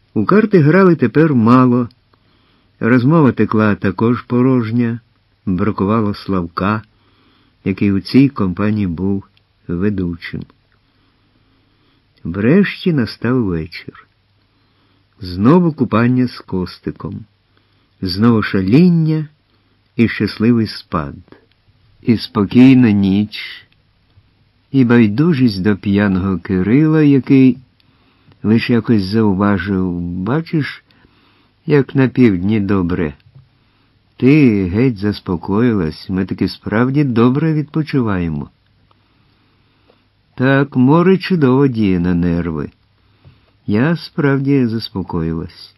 У карти грали тепер мало. Розмова текла також порожня, бракувало Славка, який у цій компанії був ведучим. Врешті настав вечір. Знову купання з Костиком. Знову шаління і щасливий спад. І спокійна ніч, і байдужість до п'яного Кирила, який лише якось зауважив: бачиш, як на півдні добре. Ти геть заспокоїлась, ми таки справді добре відпочиваємо. Так, море чудово діє на нерви. Я справді заспокоїлась.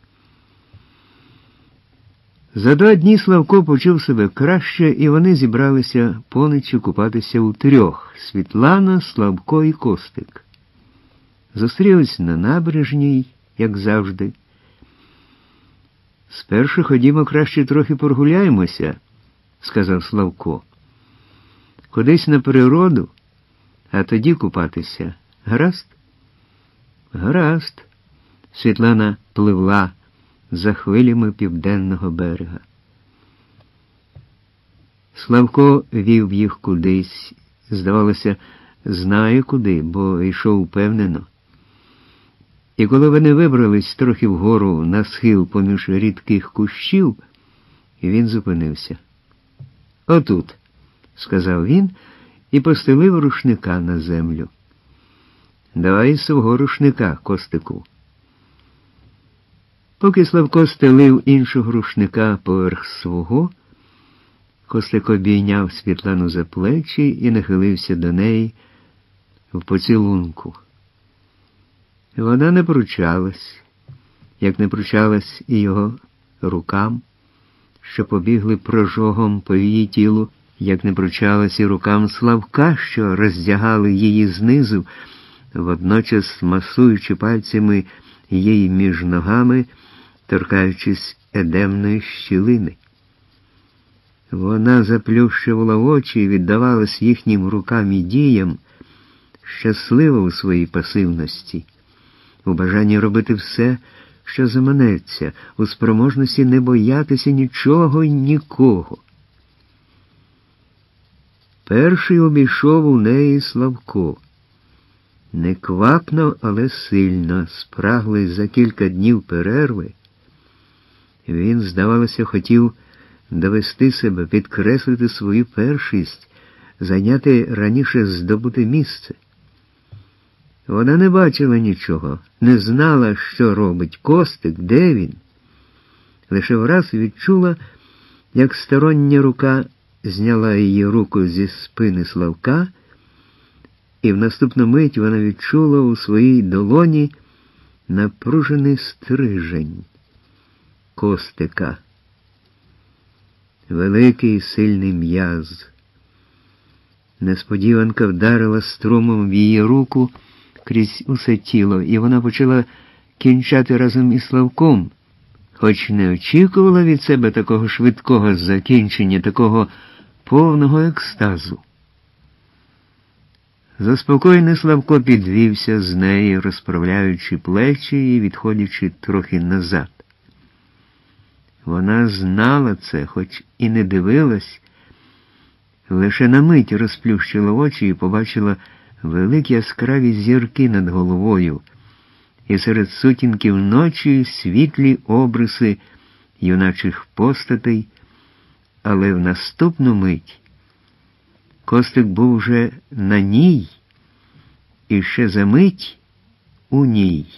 За 2 дні Славко почув себе краще, і вони зібралися поночі купатися утрьох – Світлана, Славко і Костик. Зустрілись на набережній, як завжди. «Спершу ходімо краще трохи прогуляємося», – сказав Славко. «Кудись на природу, а тоді купатися. Гаразд?» «Гаразд». Світлана пливла за хвилями південного берега. Славко вів їх кудись, здавалося, знає куди, бо йшов впевнено. І коли вони вибрались трохи вгору на схил поміж рідких кущів, він зупинився. «Отут», – сказав він і постелив рушника на землю. «Давай свого рушника, Костику». Поки Славко стелив іншого рушника поверх свого, Костик обійняв Світлану за плечі і нахилився до неї в поцілунку. Вона не пручалась, як не пручалась і його рукам, що побігли прожогом по її тілу, як не пручалась і рукам Славка, що роздягали її знизу, водночас масуючи пальцями її між ногами, торкаючись едемної щілини. Вона заплющувала очі і віддавалась їхнім рукам і діям, щаслива у своїй пасивності, у бажанні робити все, що заманеться, у спроможності не боятися нічого й нікого. Перший обійшов у неї Славко. Неквапно, але сильно, спраглий за кілька днів перерви, він, здавалося, хотів довести себе, підкреслити свою першість, зайняти раніше здобуте місце. Вона не бачила нічого, не знала, що робить Костик, де він. Лише враз відчула, як стороння рука зняла її руку зі спини Славка, і в наступну мить вона відчула у своїй долоні напружений стрижень Костика. Великий сильний м'яз. Несподіванка вдарила струмом в її руку крізь усе тіло, і вона почала кінчати разом із Славком, хоч не очікувала від себе такого швидкого закінчення, такого повного екстазу. Заспокоєний Славко підвівся з неї, розправляючи плечі і відходячи трохи назад. Вона знала це, хоч і не дивилась, лише на мить розплющила очі і побачила великі яскраві зірки над головою, і серед сутінків ночі світлі обриси юначих постатей, але в наступну мить Костик був уже на ній, і ще за мить у ній.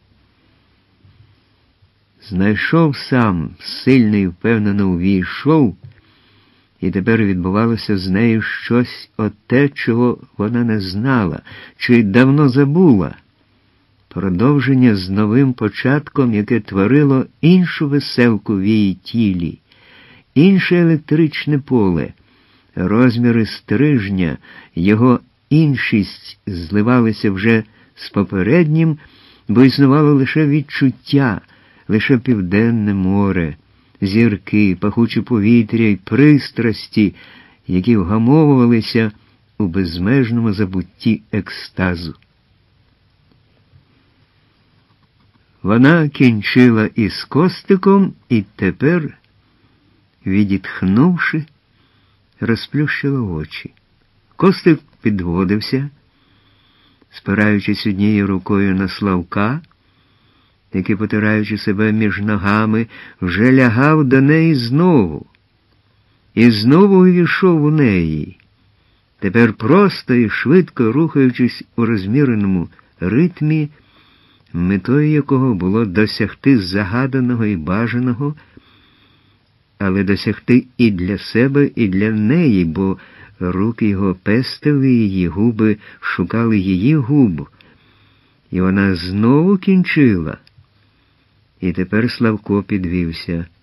Знайшов сам, сильний, впевнено увійшов, і тепер відбувалося з нею щось оте, чого вона не знала, чи давно забула. Продовження з новим початком, яке творило іншу веселку в її тілі, інше електричне поле, розміри стрижня, його іншість зливалися вже з попереднім, бо існувало лише відчуття, лише південне море, зірки, пахуче повітря й пристрасті, які вгамовувалися у безмежному забутті екстазу. Вона кінчила із Костиком і тепер, відітхнувши, розплющила очі. Костик підводився, спираючись однією рукою на Славка, який, потираючи себе між ногами, вже лягав до неї знову. І знову увійшов у неї. Тепер просто і швидко рухаючись у розміреному ритмі, метою якого було досягти загаданого і бажаного, але досягти і для себе, і для неї, бо руки його пестили, її губи шукали її губ. І вона знову кінчила. І тепер Славко підвівся.